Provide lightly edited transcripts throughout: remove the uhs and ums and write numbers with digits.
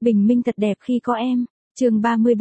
Bình minh thật đẹp khi có em. Chương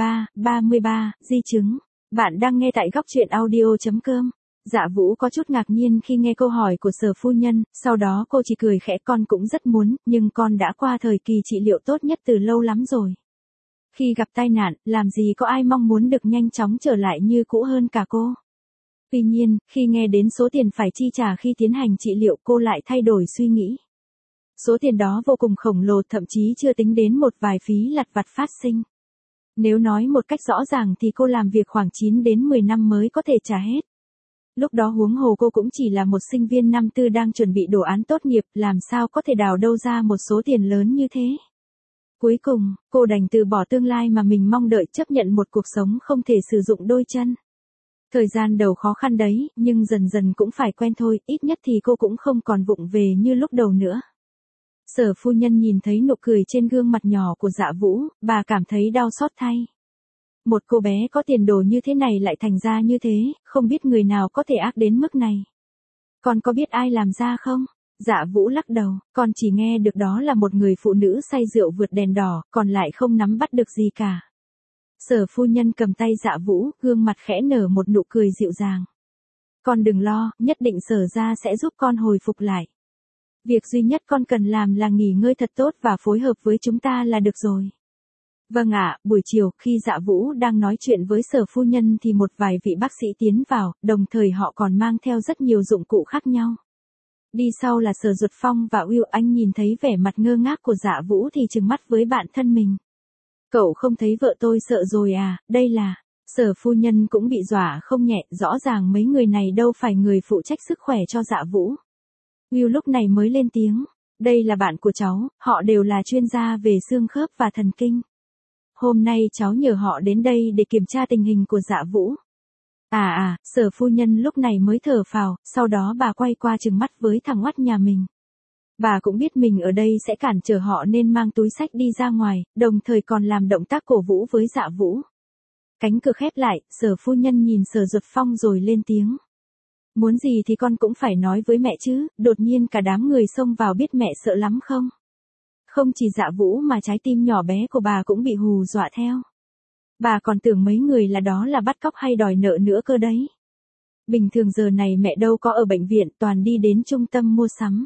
33, di chứng. Bạn đang nghe tại góc truyện audio.com. Dạ Vũ có chút ngạc nhiên khi nghe câu hỏi của Sở phu nhân, sau đó cô chỉ cười khẽ, con cũng rất muốn, nhưng con đã qua thời kỳ trị liệu tốt nhất từ lâu lắm rồi. Khi gặp tai nạn, làm gì có ai mong muốn được nhanh chóng trở lại như cũ hơn cả cô. Tuy nhiên, khi nghe đến số tiền phải chi trả khi tiến hành trị liệu, cô lại thay đổi suy nghĩ. Số tiền đó vô cùng khổng lồ, thậm chí chưa tính đến một vài phí lặt vặt phát sinh. Nếu nói một cách rõ ràng thì cô làm việc khoảng 9 đến 10 năm mới có thể trả hết. Lúc đó huống hồ cô cũng chỉ là một sinh viên năm tư đang chuẩn bị đồ án tốt nghiệp, làm sao có thể đào đâu ra một số tiền lớn như thế. Cuối cùng, cô đành từ bỏ tương lai mà mình mong đợi, chấp nhận một cuộc sống không thể sử dụng đôi chân. Thời gian đầu khó khăn đấy, nhưng dần dần cũng phải quen thôi, ít nhất thì cô cũng không còn vụng về như lúc đầu nữa. Sở phu nhân nhìn thấy nụ cười trên gương mặt nhỏ của Dạ Vũ, bà cảm thấy đau xót thay. Một cô bé có tiền đồ như thế này lại thành ra như thế, không biết người nào có thể ác đến mức này. Con có biết ai làm ra không? Dạ Vũ lắc đầu, con chỉ nghe được đó là một người phụ nữ say rượu vượt đèn đỏ, còn lại không nắm bắt được gì cả. Sở phu nhân cầm tay Dạ Vũ, gương mặt khẽ nở một nụ cười dịu dàng. Con đừng lo, nhất định Sở gia sẽ giúp con hồi phục lại. Việc duy nhất con cần làm là nghỉ ngơi thật tốt và phối hợp với chúng ta là được rồi. Vâng ạ. Buổi chiều, khi Dạ Vũ đang nói chuyện với Sở phu nhân thì một vài vị bác sĩ tiến vào, đồng thời họ còn mang theo rất nhiều dụng cụ khác nhau. Đi sau là Sở Duật Phong và Will. Anh nhìn thấy vẻ mặt ngơ ngác của Dạ Vũ thì trừng mắt với bạn thân mình. Cậu không thấy vợ tôi sợ rồi à, đây là... Sở phu nhân cũng bị dọa không nhẹ, rõ ràng mấy người này đâu phải người phụ trách sức khỏe cho Dạ Vũ. Will lúc này mới lên tiếng, đây là bạn của cháu, họ đều là chuyên gia về xương khớp và thần kinh. Hôm nay cháu nhờ họ đến đây để kiểm tra tình hình của Dạ Vũ. Sở phu nhân lúc này mới thở phào, sau đó bà quay qua trừng mắt với thằng oắt nhà mình. Bà cũng biết mình ở đây sẽ cản trở họ nên mang túi xách đi ra ngoài, đồng thời còn làm động tác cổ vũ với Dạ Vũ. Cánh cửa khép lại, Sở phu nhân nhìn Sở Duật Phong rồi lên tiếng. Muốn gì thì con cũng phải nói với mẹ chứ, đột nhiên cả đám người xông vào biết mẹ sợ lắm không? Không chỉ Dạ Vũ mà trái tim nhỏ bé của bà cũng bị hù dọa theo. Bà còn tưởng mấy người đó là bắt cóc hay đòi nợ nữa cơ đấy. Bình thường giờ này mẹ đâu có ở bệnh viện, toàn đi đến trung tâm mua sắm.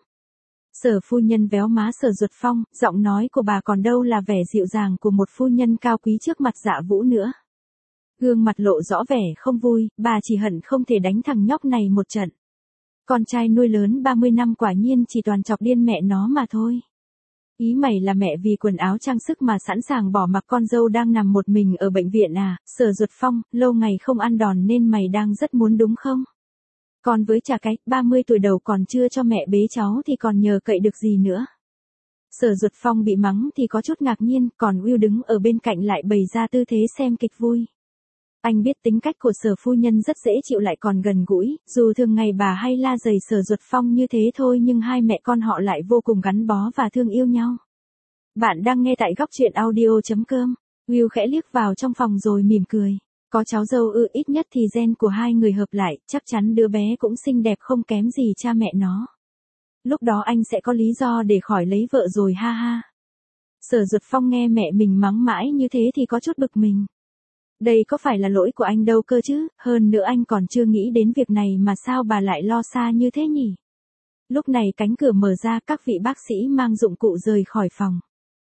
Sở phu nhân véo má Sở Duật Phong, giọng nói của bà còn đâu là vẻ dịu dàng của một phu nhân cao quý trước mặt Dạ Vũ nữa. Gương mặt lộ rõ vẻ không vui, bà chỉ hận không thể đánh thằng nhóc này một trận. Con trai nuôi lớn 30 năm quả nhiên chỉ toàn chọc điên mẹ nó mà thôi. Ý mày là mẹ vì quần áo trang sức mà sẵn sàng bỏ mặc con dâu đang nằm một mình ở bệnh viện à? Sở Duật Phong, lâu ngày không ăn đòn nên mày đang rất muốn đúng không? Con với chả cái, 30 tuổi đầu còn chưa cho mẹ bế cháu thì còn nhờ cậy được gì nữa? Sở Duật Phong bị mắng thì có chút ngạc nhiên, còn Will đứng ở bên cạnh lại bày ra tư thế xem kịch vui. Anh biết tính cách của Sở phu nhân rất dễ chịu lại còn gần gũi, dù thường ngày bà hay la dày Sở Duật Phong như thế thôi nhưng hai mẹ con họ lại vô cùng gắn bó và thương yêu nhau. Bạn đang nghe tại góc truyện audio.com. Will khẽ liếc vào trong phòng rồi mỉm cười. Có cháu dâu ít nhất thì gen của hai người hợp lại, chắc chắn đứa bé cũng xinh đẹp không kém gì cha mẹ nó. Lúc đó anh sẽ có lý do để khỏi lấy vợ rồi ha ha. Sở Duật Phong nghe mẹ mình mắng mãi như thế thì có chút bực mình. Đây có phải là lỗi của anh đâu cơ chứ, hơn nữa anh còn chưa nghĩ đến việc này mà sao bà lại lo xa như thế nhỉ? Lúc này cánh cửa mở ra, các vị bác sĩ mang dụng cụ rời khỏi phòng.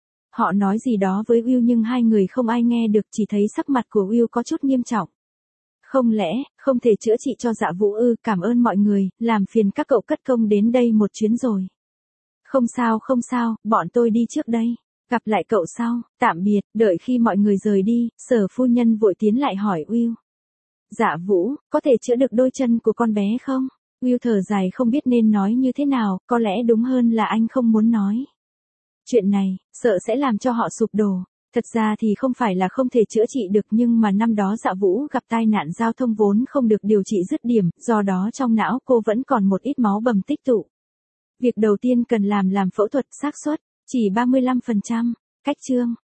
Họ nói gì đó với Will nhưng hai người không ai nghe được, chỉ thấy sắc mặt của Will có chút nghiêm trọng. Không lẽ, không thể chữa trị cho Dạ Vũ ư? Cảm ơn mọi người, làm phiền các cậu cất công đến đây một chuyến rồi. Không sao, bọn tôi đi trước đây. Gặp lại cậu sau, tạm biệt. Đợi khi mọi người rời đi, Sở phu nhân vội tiến lại hỏi Will. Dạ Vũ, có thể chữa được đôi chân của con bé không? Will thở dài không biết nên nói như thế nào, có lẽ đúng hơn là anh không muốn nói. Chuyện này, sợ sẽ làm cho họ sụp đổ. Thật ra thì không phải là không thể chữa trị được nhưng mà năm đó Dạ Vũ gặp tai nạn giao thông vốn không được điều trị dứt điểm, do đó trong não cô vẫn còn một ít máu bầm tích tụ. Việc đầu tiên cần làm phẫu thuật, xác suất chỉ 35%. Cách chương